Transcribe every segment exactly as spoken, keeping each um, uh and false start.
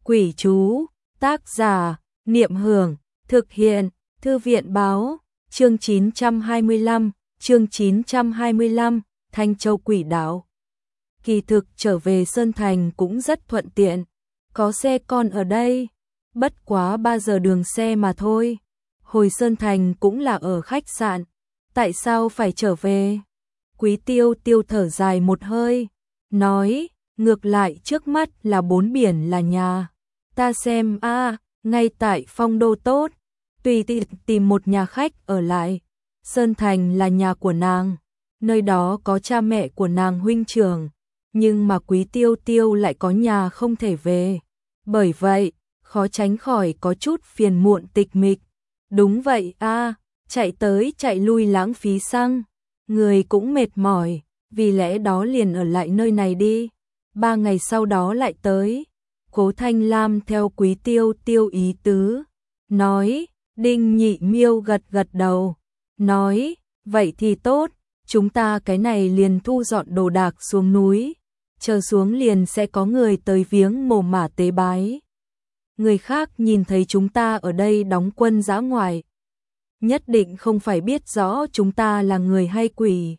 Quỷ chú, tác giả, Niệm Hưởng, thực hiện, Thư viện báo, chương chín trăm hai mươi lăm, chương chín trăm hai mươi lăm, Thanh Châu Quỷ Đảo. Kỳ thực trở về Sơn Thành cũng rất thuận tiện, có xe con ở đây, bất quá ba giờ đường xe mà thôi. Hồi Sơn Thành cũng là ở khách sạn, tại sao phải trở về? Quý Tiêu Tiêu thở dài một hơi, nói, ngược lại trước mắt là bốn biển là nhà. Ta xem a, à, ngay tại Phong Đô tốt, tùy tiện tìm một nhà khách ở lại. Sơn Thành là nhà của nàng, nơi đó có cha mẹ của nàng huynh trưởng, nhưng mà Quý Tiêu Tiêu lại có nhà không thể về. Bởi vậy, khó tránh khỏi có chút phiền muộn tịch mịch. Đúng vậy a, à, chạy tới chạy lui lãng phí xăng, người cũng mệt mỏi, vì lẽ đó liền ở lại nơi này đi. Ba ngày sau đó lại tới. Cố Thanh Lam theo Quý Tiêu Tiêu ý tứ, nói, Đinh Nhị Miêu gật gật đầu, nói, vậy thì tốt, chúng ta cái này liền thu dọn đồ đạc xuống núi, chờ xuống liền sẽ có người tới viếng mồ mả tế bái. Người khác nhìn thấy chúng ta ở đây đóng quân dã ngoại, nhất định không phải biết rõ chúng ta là người hay quỷ.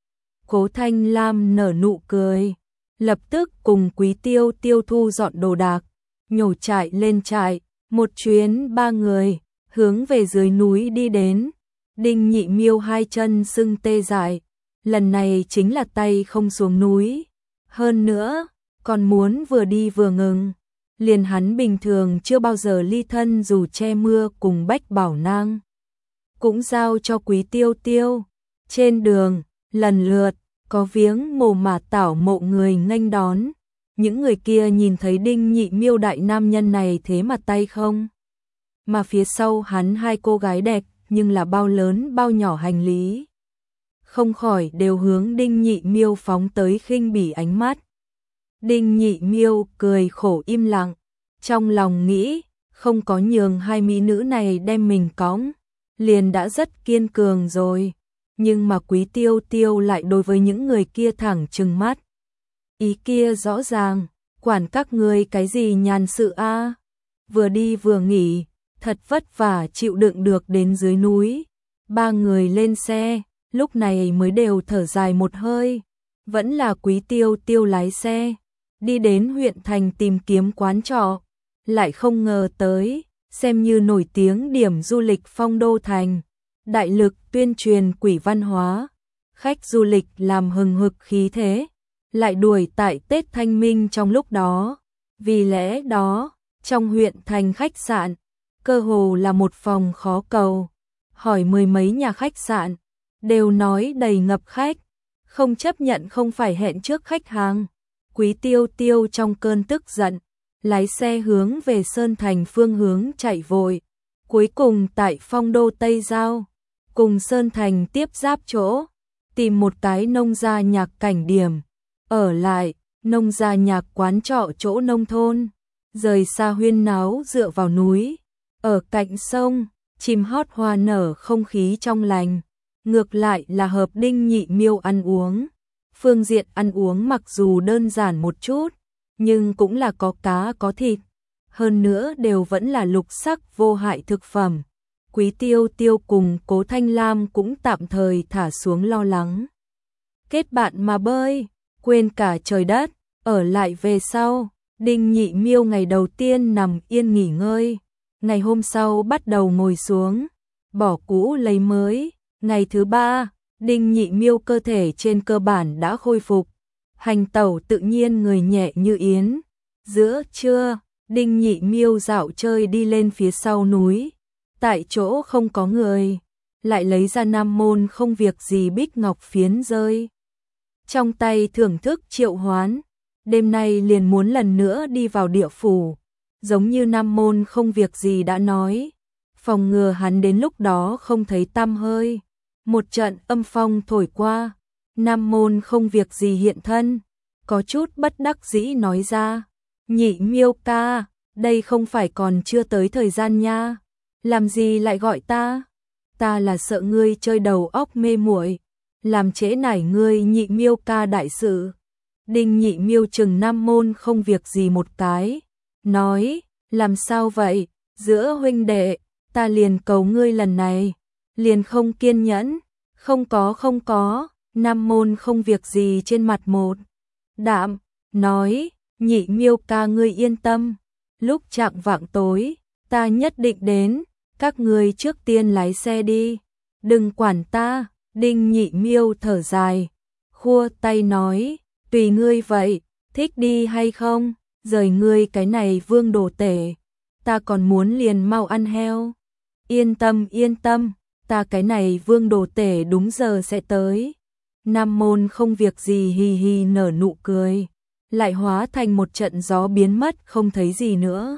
Cố Thanh Lam nở nụ cười, lập tức cùng Quý Tiêu Tiêu thu dọn đồ đạc, nhổ trại lên trại, một chuyến ba người, hướng về dưới núi đi đến. Đinh Nhị Miêu hai chân sưng tê dại, lần này chính là tay không xuống núi. Hơn nữa, còn muốn vừa đi vừa ngừng, liền hắn bình thường chưa bao giờ ly thân dù che mưa cùng Bách Bảo Nang. Cũng giao cho Quý Tiêu Tiêu, trên đường, lần lượt, có viếng mồ mả tảo mộ người nghênh đón. Những người kia nhìn thấy Đinh Nhị Miêu đại nam nhân này thế mà tay không. Mà phía sau hắn hai cô gái đẹp nhưng là bao lớn bao nhỏ hành lý. Không khỏi đều hướng Đinh Nhị Miêu phóng tới khinh bỉ ánh mắt. Đinh Nhị Miêu cười khổ im lặng, trong lòng nghĩ, không có nhường hai mỹ nữ này đem mình cõng, liền đã rất kiên cường rồi. Nhưng mà Quý Tiêu Tiêu lại đối với những người kia thẳng trừng mắt. Ý kia rõ ràng, quản các ngươi cái gì nhàn sự a? À? Vừa đi vừa nghỉ, thật vất vả chịu đựng được đến dưới núi. Ba người lên xe, lúc này mới đều thở dài một hơi. Vẫn là Quý Tiêu Tiêu lái xe, đi đến huyện thành tìm kiếm quán trọ, lại không ngờ tới, xem như nổi tiếng điểm du lịch Phong Đô thành. Đại lực tuyên truyền quỷ văn hóa, khách du lịch làm hừng hực khí thế, lại đuổi tại Tết Thanh Minh trong lúc đó. Vì lẽ đó, trong huyện thành khách sạn, cơ hồ là một phòng khó cầu, hỏi mười mấy nhà khách sạn, đều nói đầy ngập khách, không chấp nhận không phải hẹn trước khách hàng. Quý Tiêu Tiêu trong cơn tức giận, lái xe hướng về Sơn Thành phương hướng chạy vội, cuối cùng tại Phong Đô Tây Giao, cùng Sơn Thành tiếp giáp chỗ, tìm một cái nông gia nhạc cảnh điểm, ở lại, nông gia nhạc quán trọ chỗ nông thôn, rời xa huyên náo dựa vào núi, ở cạnh sông, chim hót hoa nở không khí trong lành, ngược lại là hợp Đinh Nhị Miêu ăn uống. Phương diện ăn uống mặc dù đơn giản một chút, nhưng cũng là có cá có thịt, hơn nữa đều vẫn là lục sắc vô hại thực phẩm. Quý Tiêu Tiêu cùng Cố Thanh Lam cũng tạm thời thả xuống lo lắng. Kết bạn mà bơi, quên cả trời đất, ở lại về sau, Đinh Nhị Miêu ngày đầu tiên nằm yên nghỉ ngơi, ngày hôm sau bắt đầu ngồi xuống, bỏ cũ lấy mới, ngày thứ ba, Đinh Nhị Miêu cơ thể trên cơ bản đã khôi phục, hành tẩu tự nhiên người nhẹ như yến. Giữa trưa, Đinh Nhị Miêu dạo chơi đi lên phía sau núi, tại chỗ không có người, lại lấy ra nam môn không việc gì bích ngọc phiến rơi trong tay thưởng thức triệu hoán, đêm nay liền muốn lần nữa đi vào địa phủ, giống như nam môn không việc gì đã nói, phòng ngừa hắn đến lúc đó không thấy tăm hơi. Một trận âm phong thổi qua, nam môn không việc gì hiện thân, có chút bất đắc dĩ nói ra, Nhị Miêu ca, đây không phải còn chưa tới thời gian nha, làm gì lại gọi ta? Ta là sợ ngươi chơi đầu óc mê muội, làm trễ nải ngươi Nhị Miêu ca đại sự. Đinh Nhị Miêu chừng nam môn không việc gì một cái, nói, làm sao vậy, giữa huynh đệ, ta liền cầu ngươi lần này, liền không kiên nhẫn, không có không có, Nam Môn không việc gì trên mặt một. Đạm, nói, Nhị Miêu ca ngươi yên tâm, lúc chạng vạng tối, ta nhất định đến, các ngươi trước tiên lái xe đi, đừng quản ta, Đinh Nhị Miêu thở dài, khua tay nói, tùy ngươi vậy, thích đi hay không, rời ngươi cái này vương đồ tể, ta còn muốn liền mau ăn heo. Yên tâm yên tâm, ta cái này vương đồ tể đúng giờ sẽ tới. Nam Môn không việc gì hì hì nở nụ cười, lại hóa thành một trận gió biến mất không thấy gì nữa.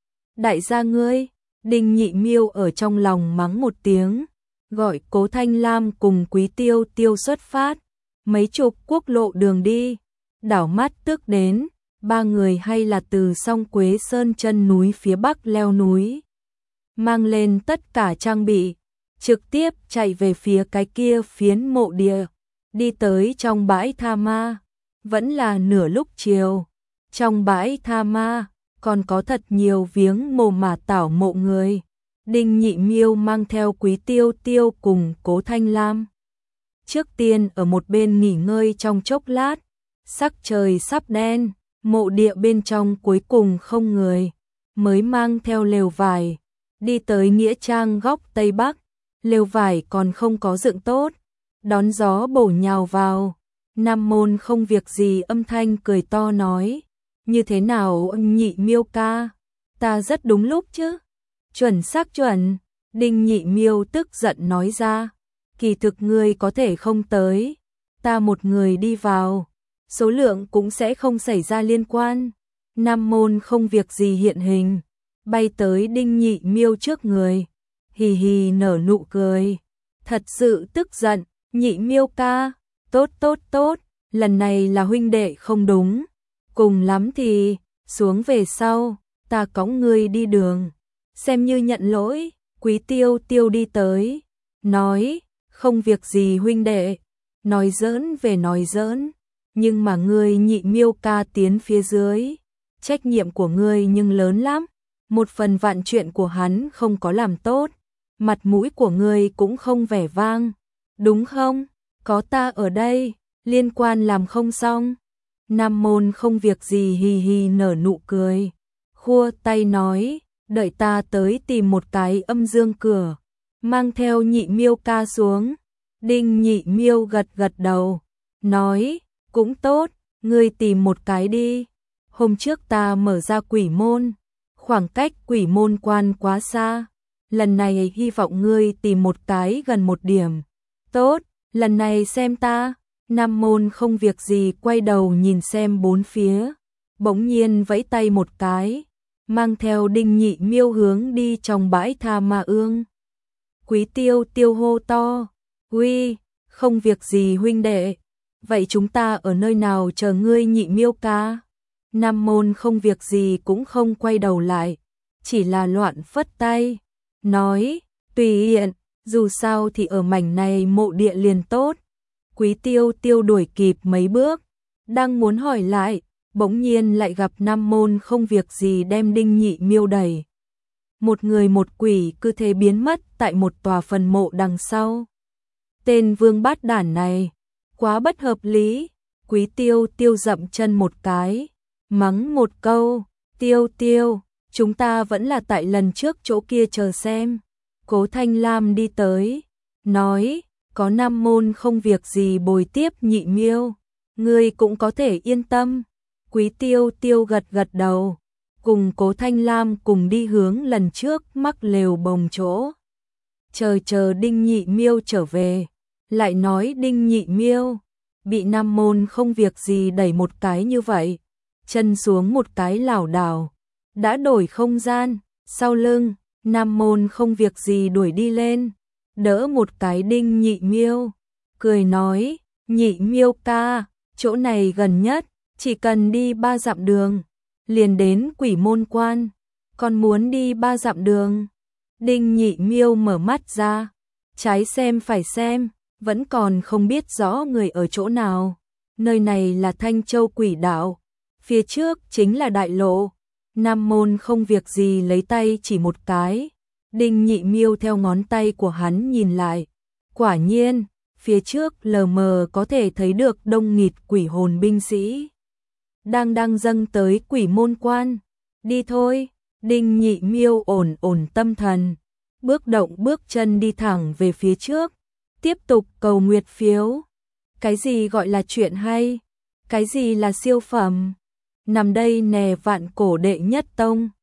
Đại gia ngươi, Đinh Nhị Miêu ở trong lòng mắng một tiếng, gọi Cố Thanh Lam cùng Quý Tiêu Tiêu xuất phát, mấy chục quốc lộ đường đi, đảo mắt tước đến, ba người hay là từ Song Quế Sơn chân núi phía bắc leo núi, mang lên tất cả trang bị, trực tiếp chạy về phía cái kia phiến mộ địa, đi tới trong bãi tha ma, vẫn là nửa lúc chiều, trong bãi tha ma còn có thật nhiều viếng mồ mà tảo mộ người. Đinh Nhị Miêu mang theo Quý Tiêu Tiêu cùng Cố Thanh Lam. Trước tiên ở một bên nghỉ ngơi trong chốc lát, sắc trời sắp đen, mộ địa bên trong cuối cùng không người, mới mang theo lều vải, đi tới nghĩa trang góc Tây Bắc, lều vải còn không có dựng tốt, đón gió bổ nhào vào, Nam Môn không việc gì âm thanh cười to nói, như thế nào Nhị Miêu ca, ta rất đúng lúc chứ. Chuẩn xác chuẩn, Đinh Nhị Miêu tức giận nói ra, kỳ thực ngươi có thể không tới, ta một người đi vào, số lượng cũng sẽ không xảy ra liên quan. Nam Môn không việc gì hiện hình, bay tới Đinh Nhị Miêu trước người, hì hì nở nụ cười, thật sự tức giận, Nhị Miêu ca, tốt tốt tốt, lần này là huynh đệ không đúng, cùng lắm thì, xuống về sau, ta cõng ngươi đi đường. Xem như nhận lỗi, Quý Tiêu Tiêu đi tới, nói, không việc gì huynh đệ, nói giỡn về nói giỡn, nhưng mà ngươi Nhị Miêu ca tiến phía dưới, trách nhiệm của ngươi nhưng lớn lắm, một phần vạn chuyện của hắn không có làm tốt, mặt mũi của ngươi cũng không vẻ vang, đúng không? Có ta ở đây, liên quan làm không xong. Nam Môn không việc gì hì hì nở nụ cười, khua tay nói, đợi ta tới tìm một cái âm dương cửa, mang theo Nhị Miêu ca xuống. Đinh Nhị Miêu gật gật đầu, nói, cũng tốt, ngươi tìm một cái đi. Hôm trước ta mở ra quỷ môn, khoảng cách quỷ môn quan quá xa, lần này hy vọng ngươi tìm một cái gần một điểm. Tốt, lần này xem ta. Nam Môn không việc gì quay đầu nhìn xem bốn phía, bỗng nhiên vẫy tay một cái, mang theo Đinh Nhị Miêu hướng đi trong bãi tha ma ương. Quý Tiêu Tiêu hô to, uy, không việc gì huynh đệ, vậy chúng ta ở nơi nào chờ ngươi Nhị Miêu ca? Nam Môn không việc gì cũng không quay đầu lại, chỉ là loạn phất tay, nói, tùy hiện, dù sao thì ở mảnh này mộ địa liền tốt. Quý Tiêu Tiêu đuổi kịp mấy bước, đang muốn hỏi lại, bỗng nhiên lại gặp Nam Môn không việc gì đem Đinh Nhị Miêu đẩy. Một người một quỷ cứ thế biến mất tại một tòa phần mộ đằng sau. Tên vương bát đản này, quá bất hợp lý. Quý Tiêu Tiêu dậm chân một cái, mắng một câu, Tiêu Tiêu, chúng ta vẫn là tại lần trước chỗ kia chờ xem. Cố Thanh Lam đi tới, nói, có Nam Môn không việc gì bồi tiếp Nhị Miêu, ngươi cũng có thể yên tâm. Quý Tiêu Tiêu gật gật đầu, cùng Cố Thanh Lam cùng đi hướng lần trước mắc lều bồng chỗ. Chờ chờ Đinh Nhị Miêu trở về, lại nói Đinh Nhị Miêu bị Nam Môn không việc gì đẩy một cái như vậy, chân xuống một cái lảo đảo, đã đổi không gian, sau lưng, Nam Môn không việc gì đuổi đi lên, đỡ một cái Đinh Nhị Miêu, cười nói, Nhị Miêu ca, chỗ này gần nhất, chỉ cần đi ba dặm đường, liền đến quỷ môn quan, còn muốn đi ba dặm đường. Đinh Nhị Miêu mở mắt ra, trái xem phải xem, vẫn còn không biết rõ người ở chỗ nào. Nơi này là Thanh Châu Quỷ Đạo, phía trước chính là đại lộ, Nam môn không việc gì lấy tay chỉ một cái. Đinh Nhị Miêu theo ngón tay của hắn nhìn lại. Quả nhiên, phía trước lờ mờ có thể thấy được đông nghịt quỷ hồn binh sĩ. Đang đang dâng tới quỷ môn quan. Đi thôi, Đinh Nhị Miêu ổn ổn tâm thần. Bước động bước chân đi thẳng về phía trước. Tiếp tục cầu nguyệt phiếu. Cái gì gọi là chuyện hay? Cái gì là siêu phẩm? Nằm đây nè vạn cổ đệ nhất tông.